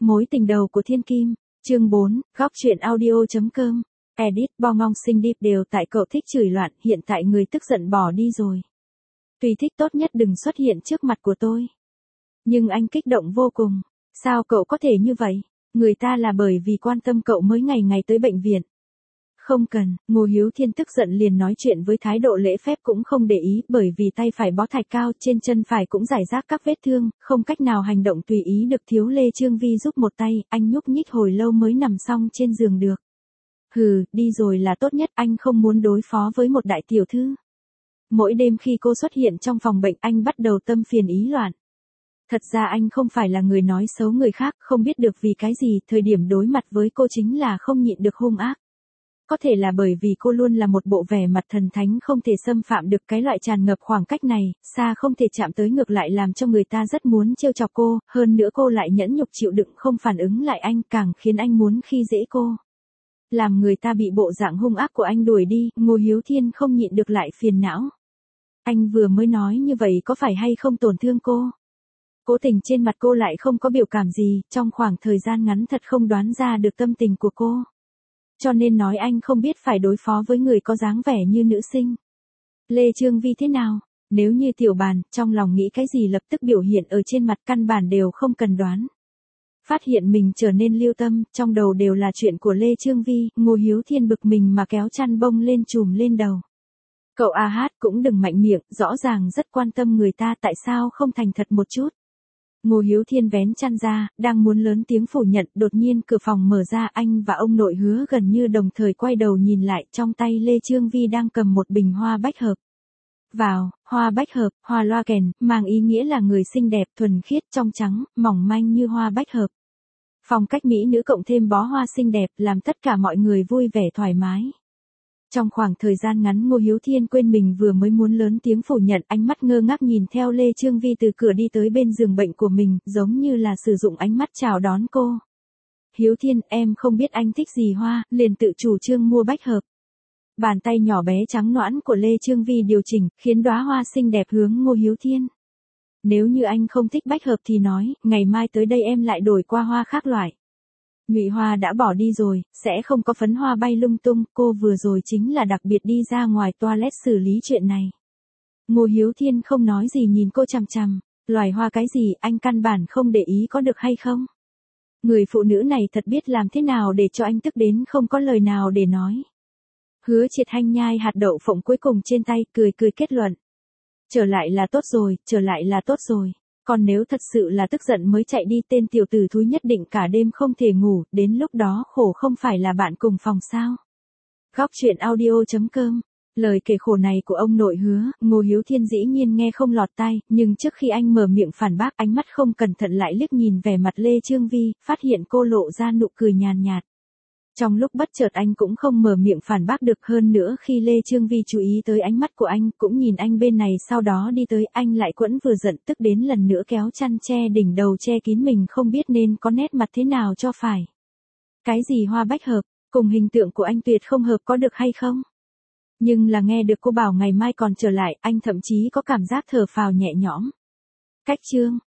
Mối tình đầu của Thiên Kim, chương 4, góc truyện audio.com. Edit, Bo Ngong Sinh Deep đều tại cậu thích chửi loạn, hiện tại người tức giận bỏ đi rồi. Tùy thích tốt nhất đừng xuất hiện trước mặt của tôi. Nhưng anh kích động vô cùng. Sao cậu có thể như vậy? Người ta là bởi vì quan tâm cậu mới ngày ngày tới bệnh viện. Không cần, Ngô Hiếu Thiên tức giận liền nói chuyện với thái độ lễ phép cũng không để ý, bởi vì tay phải bó thạch cao, trên chân phải cũng rải rác các vết thương, không cách nào hành động tùy ý được, thiếu Lê Chương Vi giúp một tay, anh nhúc nhích hồi lâu mới nằm xong trên giường được. Hừ, đi rồi là tốt nhất, anh không muốn đối phó với một đại tiểu thư. Mỗi đêm khi cô xuất hiện trong phòng bệnh anh bắt đầu tâm phiền ý loạn. Thật ra anh không phải là người nói xấu người khác, không biết được vì cái gì, thời điểm đối mặt với cô chính là không nhịn được hung ác. Có thể là bởi vì cô luôn là một bộ vẻ mặt thần thánh không thể xâm phạm được, cái loại tràn ngập khoảng cách này, xa không thể chạm tới ngược lại làm cho người ta rất muốn trêu chọc cô, hơn nữa cô lại nhẫn nhục chịu đựng không phản ứng lại anh, càng khiến anh muốn khi dễ cô. Làm người ta bị bộ dạng hung ác của anh đuổi đi, Ngô Hiếu Thiên không nhịn được lại phiền não. Anh vừa mới nói như vậy có phải hay không tổn thương cô? Cố tình trên mặt cô lại không có biểu cảm gì, trong khoảng thời gian ngắn thật không đoán ra được tâm tình của cô. Cho nên nói anh không biết phải đối phó với người có dáng vẻ như nữ sinh. Lê Chương Vi thế nào? Nếu như Tiểu Bàn, trong lòng nghĩ cái gì lập tức biểu hiện ở trên mặt, căn bản đều không cần đoán. Phát hiện mình trở nên lưu tâm, trong đầu đều là chuyện của Lê Chương Vi, Ngô Hiếu Thiên bực mình mà kéo chăn bông lên trùm lên đầu. Cậu A Hát cũng đừng mạnh miệng, rõ ràng rất quan tâm người ta, tại sao không thành thật một chút. Ngô Hiếu Thiên vén chăn ra, đang muốn lớn tiếng phủ nhận, đột nhiên cửa phòng mở ra, anh và ông nội Hứa gần như đồng thời quay đầu nhìn lại, trong tay Lê Chương Vi đang cầm một bình hoa bách hợp. Vào, hoa bách hợp, hoa loa kèn, mang ý nghĩa là người xinh đẹp, thuần khiết, trong trắng, mỏng manh như hoa bách hợp. Phong cách mỹ nữ cộng thêm bó hoa xinh đẹp, làm tất cả mọi người vui vẻ thoải mái. Trong khoảng thời gian ngắn Ngô Hiếu Thiên quên mình vừa mới muốn lớn tiếng phủ nhận, ánh mắt ngơ ngác nhìn theo Lê Chương Vi từ cửa đi tới bên giường bệnh của mình, giống như là sử dụng ánh mắt chào đón cô. Hiếu Thiên, em không biết anh thích gì hoa, liền tự chủ trương mua bách hợp. Bàn tay nhỏ bé trắng nõn của Lê Chương Vi điều chỉnh, khiến đóa hoa xinh đẹp hướng Ngô Hiếu Thiên. Nếu như anh không thích bách hợp thì nói, ngày mai tới đây em lại đổi qua hoa khác loại. Nhụy hoa đã bỏ đi rồi, sẽ không có phấn hoa bay lung tung, cô vừa rồi chính là đặc biệt đi ra ngoài toilet xử lý chuyện này. Ngô Hiếu Thiên không nói gì nhìn cô chằm chằm, loài hoa cái gì anh căn bản không để ý có được hay không. Người phụ nữ này thật biết làm thế nào để cho anh tức đến không có lời nào để nói. Hứa Triệt Hanh nhai hạt đậu phộng cuối cùng trên tay, cười cười kết luận. Trở lại là tốt rồi, trở lại là tốt rồi. Còn nếu thật sự là tức giận mới chạy đi, tên tiểu tử thúi nhất định cả đêm không thể ngủ, đến lúc đó khổ không phải là bạn cùng phòng sao. Góc truyện audio.com. Lời kể khổ này của ông nội Hứa, Ngô Hiếu Thiên dĩ nhiên nghe không lọt tai, nhưng trước khi anh mở miệng phản bác, ánh mắt không cẩn thận lại liếc nhìn vẻ mặt Lê Chương Vi, phát hiện cô lộ ra nụ cười nhàn nhạt. Trong lúc bất chợt anh cũng không mở miệng phản bác được, hơn nữa khi Lê Chương Vi chú ý tới ánh mắt của anh, cũng nhìn anh bên này, sau đó đi tới, anh lại quẫn vừa giận tức đến lần nữa kéo chăn che đỉnh đầu che kín mình, không biết nên có nét mặt thế nào cho phải. Cái gì hoa bách hợp, cùng hình tượng của anh tuyệt không hợp có được hay không? Nhưng là nghe được cô bảo ngày mai còn trở lại, anh thậm chí có cảm giác thở phào nhẹ nhõm. Cách chương.